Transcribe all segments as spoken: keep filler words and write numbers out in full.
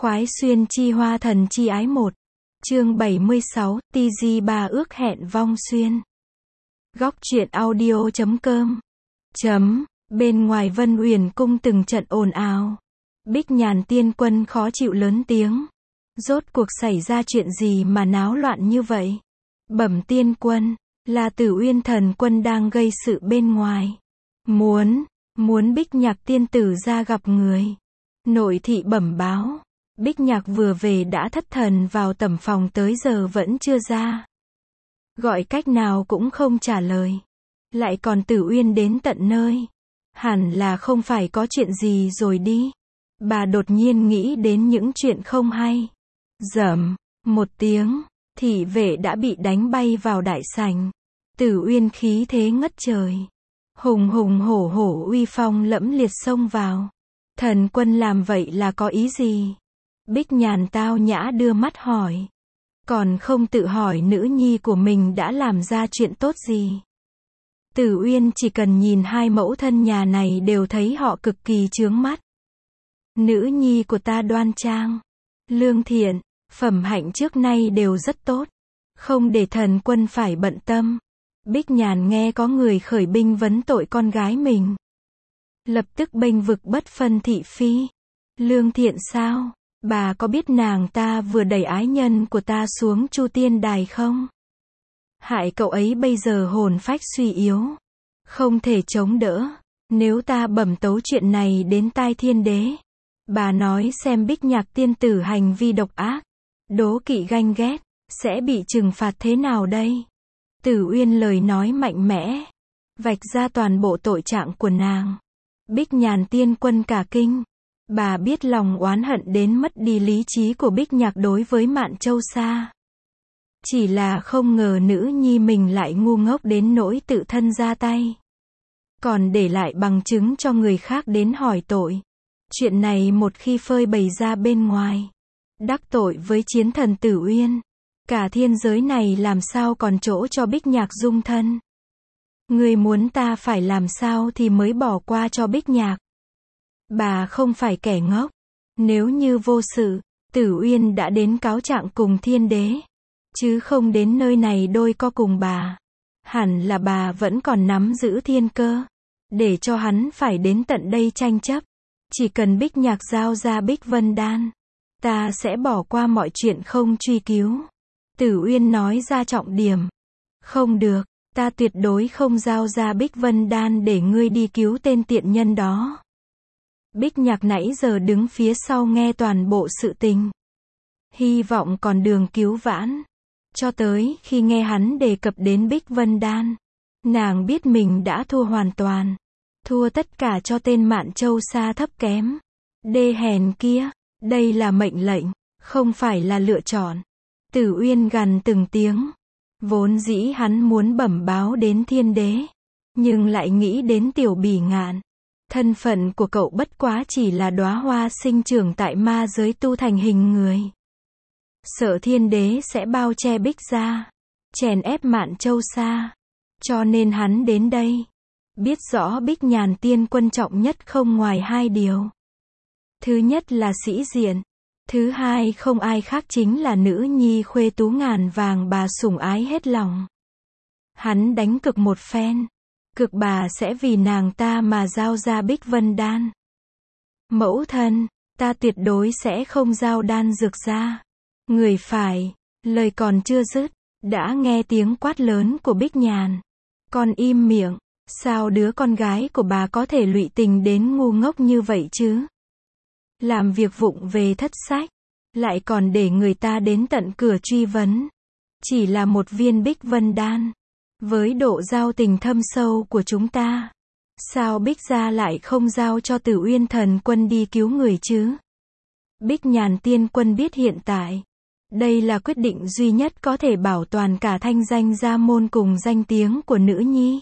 Khoái xuyên chi hoa thần chi ái một. Chương bảy mươi sáu, ti gi ba ước hẹn vong xuyên. Góc truyện audio chấm com. Chấm, bên ngoài Vân Uyển cung từng trận ồn ào. Bích Nhàn tiên quân khó chịu lớn tiếng. Rốt cuộc xảy ra chuyện gì mà náo loạn như vậy? Bẩm tiên quân, là Tử Uyên thần quân đang gây sự bên ngoài. Muốn, muốn Bích Nhạc tiên tử ra gặp người. Nội thị bẩm báo. Bích Nhạc vừa về đã thất thần vào tẩm phòng tới giờ vẫn chưa ra. Gọi cách nào cũng không trả lời. Lại còn Tử Uyên đến tận nơi. Hẳn là không phải có chuyện gì rồi đi. Bà đột nhiên nghĩ đến những chuyện không hay. Rầm, một tiếng, thị vệ đã bị đánh bay vào đại sảnh. Tử Uyên khí thế ngất trời. Hùng hùng hổ hổ uy phong lẫm liệt xông vào. Thần quân làm vậy là có ý gì? Bích Nhàn tao nhã đưa mắt hỏi. Còn không tự hỏi nữ nhi của mình đã làm ra chuyện tốt gì. Tử Uyên chỉ cần nhìn hai mẫu thân nhà này đều thấy họ cực kỳ chướng mắt. Nữ nhi của ta đoan trang, lương thiện, phẩm hạnh trước nay đều rất tốt. Không để thần quân phải bận tâm. Bích Nhàn nghe có người khởi binh vấn tội con gái mình. Lập tức bênh vực bất phân thị phi. Lương thiện sao? Bà có biết nàng ta vừa đẩy ái nhân của ta xuống Chu Tiên Đài không? Hại cậu ấy bây giờ hồn phách suy yếu. Không thể chống đỡ. Nếu ta bẩm tấu chuyện này đến tai thiên đế. Bà nói xem Bích Nhạc tiên tử hành vi độc ác. Đố kỵ ganh ghét. Sẽ bị trừng phạt thế nào đây? Tử Uyên lời nói mạnh mẽ. Vạch ra toàn bộ tội trạng của nàng. Bích Nhàn tiên quân cả kinh. Bà biết lòng oán hận đến mất đi lý trí của Bích Nhạc đối với Mạn Châu Sa. Chỉ là không ngờ nữ nhi mình lại ngu ngốc đến nỗi tự thân ra tay. Còn để lại bằng chứng cho người khác đến hỏi tội. Chuyện này một khi phơi bày ra bên ngoài. Đắc tội với chiến thần Tử Uyên. Cả thiên giới này làm sao còn chỗ cho Bích Nhạc dung thân. Người muốn ta phải làm sao thì mới bỏ qua cho Bích Nhạc. Bà không phải kẻ ngốc. Nếu như vô sự, Tử Uyên đã đến cáo trạng cùng thiên đế. Chứ không đến nơi này đôi co cùng bà. Hẳn là bà vẫn còn nắm giữ thiên cơ. Để cho hắn phải đến tận đây tranh chấp. Chỉ cần Bích Nhạc giao ra Bích Vân Đan. Ta sẽ bỏ qua mọi chuyện không truy cứu. Tử Uyên nói ra trọng điểm. Không được, ta tuyệt đối không giao ra Bích Vân Đan để ngươi đi cứu tên tiện nhân đó. Bích Nhạc nãy giờ đứng phía sau nghe toàn bộ sự tình. Hy vọng còn đường cứu vãn. Cho tới khi nghe hắn đề cập đến Bích Vân Đan. Nàng biết mình đã thua hoàn toàn. Thua tất cả cho tên Mạn Châu Sa thấp kém. Đê hèn kia. Đây là mệnh lệnh, không phải là lựa chọn. Tử Uyên gằn từng tiếng. Vốn dĩ hắn muốn bẩm báo đến thiên đế. Nhưng lại nghĩ đến Tiểu Bỉ Ngạn. Thân phận của cậu bất quá chỉ là đóa hoa sinh trưởng tại ma giới tu thành hình người. Sợ thiên đế sẽ bao che Bích ra. Chèn ép Mạn Châu Sa. Cho nên hắn đến đây. Biết rõ Bích Nhàn tiên quân trọng nhất không ngoài hai điều. Thứ nhất là sĩ diện. Thứ hai không ai khác chính là nữ nhi khuê tú ngàn vàng bà sủng ái hết lòng. Hắn đánh cực một phen. Cực bà sẽ vì nàng ta mà giao ra Bích Vân Đan. Mẫu thân, ta tuyệt đối sẽ không giao đan dược ra. Người phải, lời còn chưa dứt, đã nghe tiếng quát lớn của Bích Nhàn. Con im miệng, sao đứa con gái của bà có thể lụy tình đến ngu ngốc như vậy chứ? Làm việc vụng về thất sách, lại còn để người ta đến tận cửa truy vấn. Chỉ là một viên Bích Vân Đan. Với độ giao tình thâm sâu của chúng ta, sao Bích gia lại không giao cho Tử Uyên thần quân đi cứu người chứ? Bích Nhàn tiên quân biết hiện tại, đây là quyết định duy nhất có thể bảo toàn cả thanh danh gia môn cùng danh tiếng của nữ nhi.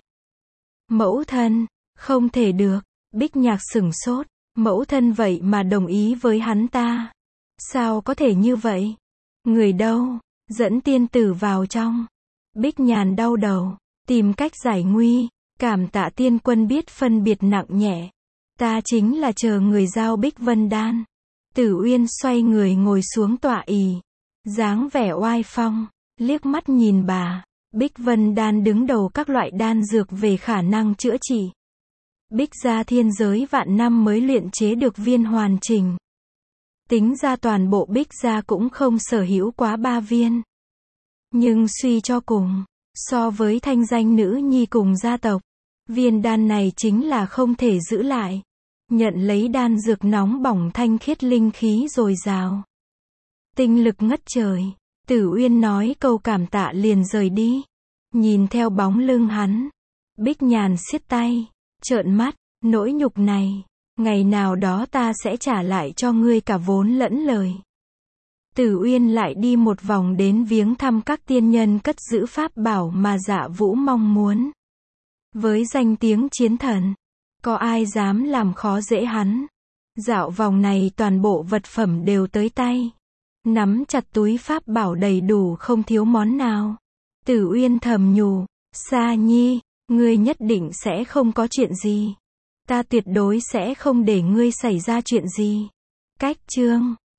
Mẫu thân, không thể được. Bích Nhạc sửng sốt. Mẫu thân vậy mà đồng ý với hắn ta. Sao có thể như vậy? Người đâu? Dẫn tiên tử vào trong. Bích Nhàn đau đầu, tìm cách giải nguy. Cảm tạ tiên quân biết phân biệt nặng nhẹ. Ta chính là chờ người giao Bích Vân Đan. Tử Uyên xoay người ngồi xuống tọa ỷ, dáng vẻ oai phong, liếc mắt nhìn bà. Bích Vân đan đứng đầu các loại đan dược về khả năng chữa trị. Bích gia thiên giới vạn năm mới luyện chế được viên hoàn chỉnh. Tính ra toàn bộ Bích gia cũng không sở hữu quá ba viên. Nhưng suy cho cùng, so với thanh danh nữ nhi cùng gia tộc, viên đan này chính là không thể giữ lại. Nhận lấy đan dược nóng bỏng thanh khiết linh khí dồi dào. Tinh lực ngất trời. Tử Uyên nói câu cảm tạ liền rời đi. Nhìn theo bóng lưng hắn, Bích Nhàn siết tay, trợn mắt, nỗi nhục này, ngày nào đó ta sẽ trả lại cho ngươi cả vốn lẫn lời. Tử Uyên lại đi một vòng đến viếng thăm các tiên nhân cất giữ pháp bảo mà Dạ Vũ mong muốn. Với danh tiếng chiến thần, có ai dám làm khó dễ hắn. Dạo vòng này toàn bộ vật phẩm đều tới tay. Nắm chặt túi pháp bảo đầy đủ không thiếu món nào. Tử Uyên thầm nhủ, Sa Nhi, ngươi nhất định sẽ không có chuyện gì. Ta tuyệt đối sẽ không để ngươi xảy ra chuyện gì. Cách chương